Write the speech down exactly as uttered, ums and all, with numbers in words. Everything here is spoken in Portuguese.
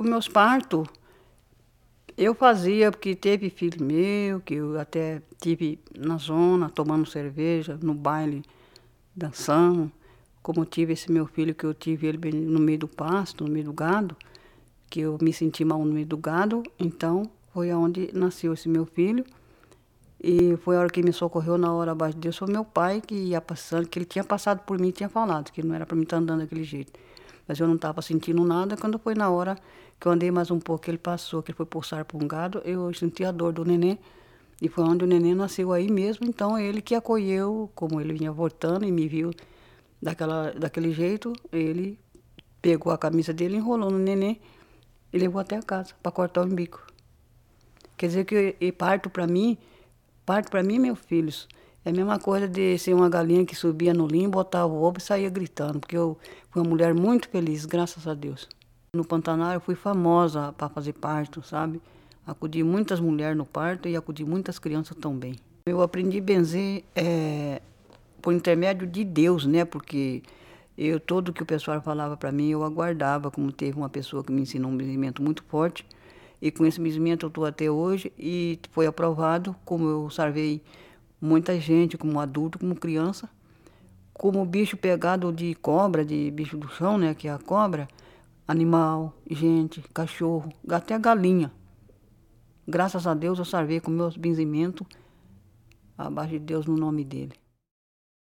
Os meus partos, eu fazia porque teve filho meu, que eu até tive na zona, tomando cerveja, no baile, dançando. Como eu tive esse meu filho, que eu tive ele bem no meio do pasto, no meio do gado, que eu me senti mal no meio do gado, então foi aonde nasceu esse meu filho. E foi a hora que me socorreu na hora abaixo de Deus, foi meu pai que ia passando, que ele tinha passado por mim e tinha falado, que não era para mim estar andando daquele jeito. Mas eu não estava sentindo nada, quando foi na hora que eu andei mais um pouco, que ele passou, que ele foi pulsar por um gado, eu senti a dor do neném, e foi onde o neném nasceu aí mesmo, então ele que acolheu, como ele vinha voltando e me viu daquela, daquele jeito, ele pegou a camisa dele, enrolou no neném e levou até a casa para cortar o umbigo. Quer dizer que e parto para mim, parto para mim, meus filhos, é a mesma coisa de ser uma galinha que subia no linho, botava o ovo e saía gritando, porque eu fui uma mulher muito feliz, graças a Deus. No Pantanal eu fui famosa para fazer parto, sabe? Acudi muitas mulheres no parto e acudi muitas crianças também. Eu aprendi a benzer é, por intermédio de Deus, né? Porque eu, tudo que o pessoal falava para mim, eu aguardava, como teve uma pessoa que me ensinou um benzimento muito forte. E com esse benzimento eu estou até hoje e foi aprovado, como eu salvei muita gente, como adulto, como criança. Como bicho pegado de cobra, de bicho do chão, né? Que é a cobra, animal, gente, cachorro, até galinha. Graças a Deus eu salvei com meus benzimentos, abaixo de Deus no nome dele.